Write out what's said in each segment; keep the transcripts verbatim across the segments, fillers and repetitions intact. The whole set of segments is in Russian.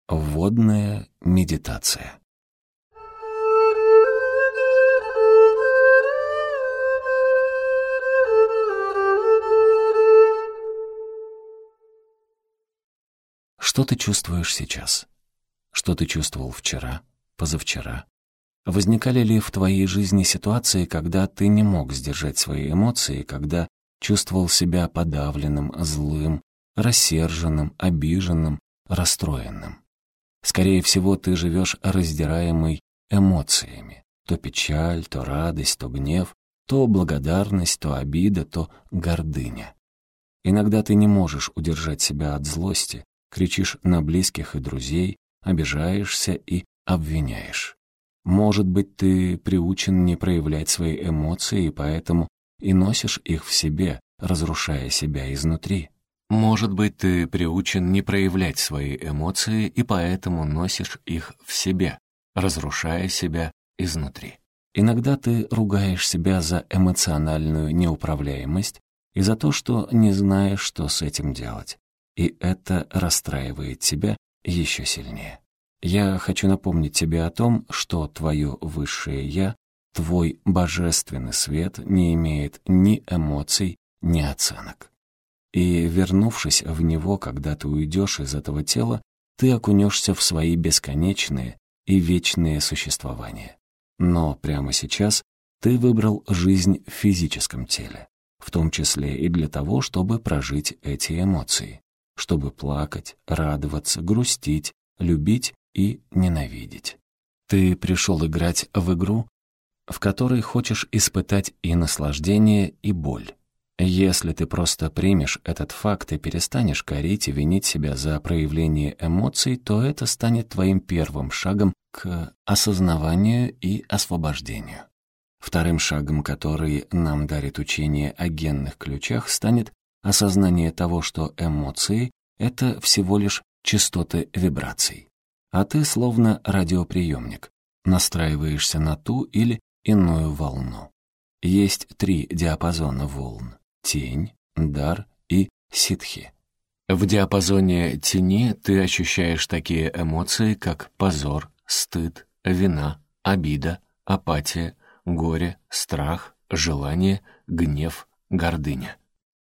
Вводная медитация. Что ты чувствуешь сейчас? Что ты чувствовал вчера, позавчера? Возникали ли в твоей жизни ситуации, когда ты не мог сдержать свои эмоции, когда чувствовал себя подавленным, злым, рассерженным, обиженным, расстроенным? Скорее всего, ты живешь раздираемый эмоциями. То печаль, то радость, то гнев, то благодарность, то обида, то гордыня. Иногда ты не можешь удержать себя от злости, кричишь на близких и друзей, обижаешься и обвиняешь. Может быть, ты приучен не проявлять свои эмоции, и поэтому и носишь их в себе, разрушая себя изнутри. Может быть, ты приучен не проявлять свои эмоции, и поэтому носишь их в себе, разрушая себя изнутри. Иногда ты ругаешь себя за эмоциональную неуправляемость и за то, что не знаешь, что с этим делать. И это расстраивает тебя еще сильнее. Я хочу напомнить тебе о том, что твое высшее «Я», твой божественный свет не имеет ни эмоций, ни оценок. И, вернувшись в него, когда ты уйдешь из этого тела, ты окунешься в свои бесконечные и вечные существования. Но прямо сейчас ты выбрал жизнь в физическом теле, в том числе и для того, чтобы прожить эти эмоции, чтобы плакать, радоваться, грустить, любить и ненавидеть. Ты пришел играть в игру, в которой хочешь испытать и наслаждение, и боль. Если ты просто примешь этот факт и перестанешь корить и винить себя за проявление эмоций, то это станет твоим первым шагом к осознаванию и освобождению. Вторым шагом, который нам дарит учение о генных ключах, станет осознание того, что эмоции — это всего лишь частоты вибраций. А ты, словно радиоприемник, настраиваешься на ту или иную волну. Есть три диапазона волн — тень, дар и ситхи. В диапазоне тени ты ощущаешь такие эмоции, как позор, стыд, вина, обида, апатия, горе, страх, желание, гнев, гордыня.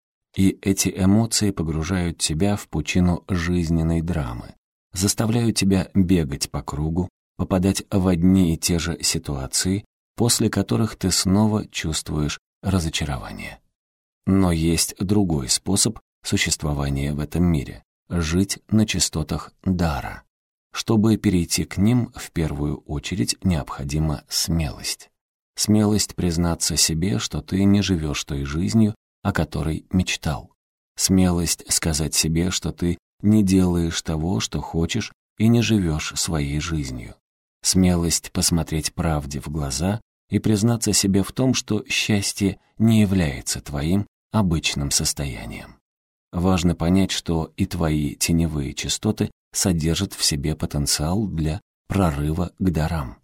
И эти эмоции погружают тебя в пучину жизненной драмы, заставляют тебя бегать по кругу, попадать в одни и те же ситуации, после которых ты снова чувствуешь разочарование. Но есть другой способ существования в этом мире — жить на частотах дара. Чтобы перейти к ним, в первую очередь необходима смелость. Смелость признаться себе, что ты не живешь той жизнью, о которой мечтал. Смелость сказать себе, что ты не делаешь того, что хочешь, и не живешь своей жизнью. Смелость посмотреть правде в глаза и признаться себе в том, что счастье не является твоим обычным состоянием. Важно понять, что и твои теневые частоты содержат в себе потенциал для прорыва к дарам.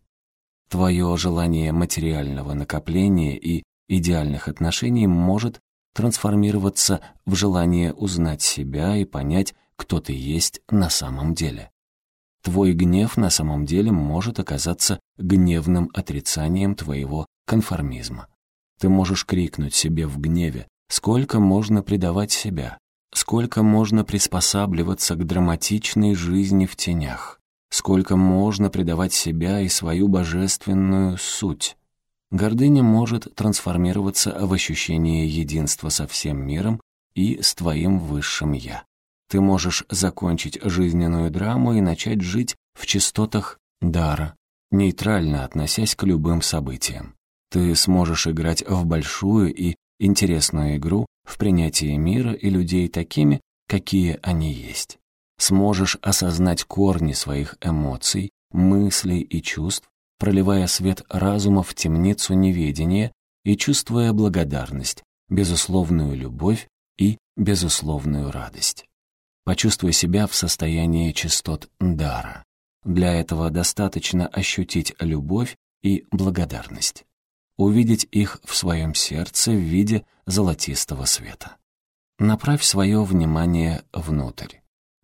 Твое желание материального накопления и идеальных отношений может трансформироваться в желание узнать себя и понять, кто ты есть на самом деле. Твой гнев на самом деле может оказаться гневным отрицанием твоего конформизма. Ты можешь крикнуть себе в гневе: сколько можно предавать себя, сколько можно приспосабливаться к драматичной жизни в тенях, сколько можно предавать себя и свою божественную суть. Гордыня может трансформироваться в ощущение единства со всем миром и с твоим высшим «Я». Ты можешь закончить жизненную драму и начать жить в частотах дара, нейтрально относясь к любым событиям. Ты сможешь играть в большую и интересную игру в принятии мира и людей такими, какие они есть. Сможешь осознать корни своих эмоций, мыслей и чувств, проливая свет разума в темницу неведения и чувствуя благодарность, безусловную любовь и безусловную радость. Почувствуй себя в состоянии частот дара. Для этого достаточно ощутить любовь и благодарность, увидеть их в своем сердце в виде золотистого света. Направь свое внимание внутрь.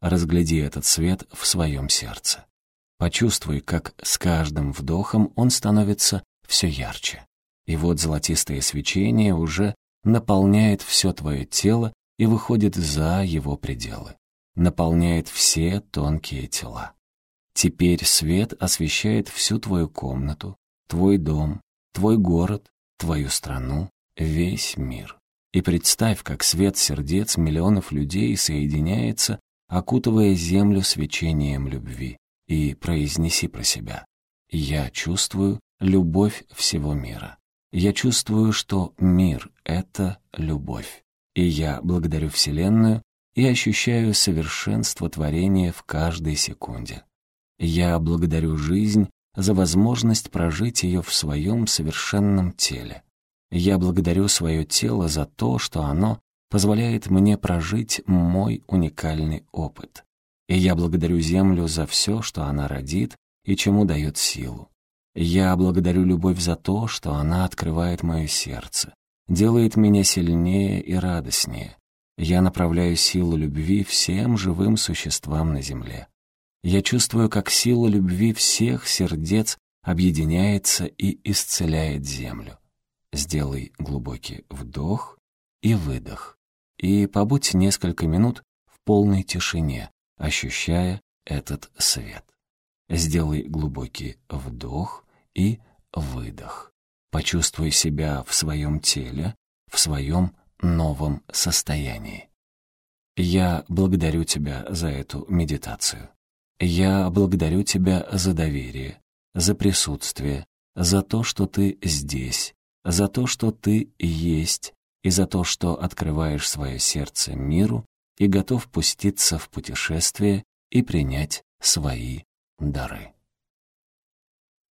Разгляди этот свет в своем сердце. Почувствуй, как с каждым вдохом он становится все ярче. И вот золотистое свечение уже наполняет все твое тело и выходит за его пределы. Наполняет все тонкие тела. Теперь свет освещает всю твою комнату, твой дом, твой город, твою страну, весь мир. И представь, как свет сердец миллионов людей соединяется, окутывая землю свечением любви, и произнеси про себя: «Я чувствую любовь всего мира. Я чувствую, что мир — это любовь. И я благодарю Вселенную и ощущаю совершенство творения в каждой секунде. Я благодарю жизнь за возможность прожить ее в своем совершенном теле. Я благодарю свое тело за то, что оно позволяет мне прожить мой уникальный опыт. И я благодарю Землю за все, что она родит и чему дает силу. Я благодарю любовь за то, что она открывает мое сердце, делает меня сильнее и радостнее. Я направляю силу любви всем живым существам на Земле. Я чувствую, как сила любви всех сердец объединяется и исцеляет Землю. Сделай глубокий вдох и выдох, и побудь несколько минут в полной тишине, ощущая этот свет. Сделай глубокий вдох и выдох. Почувствуй себя в своем теле, в своем новом состоянии. Я благодарю тебя за эту медитацию. Я благодарю тебя за доверие, за присутствие, за то, что ты здесь, за то, что ты есть, и за то, что открываешь свое сердце миру и готов пуститься в путешествие и принять свои дары.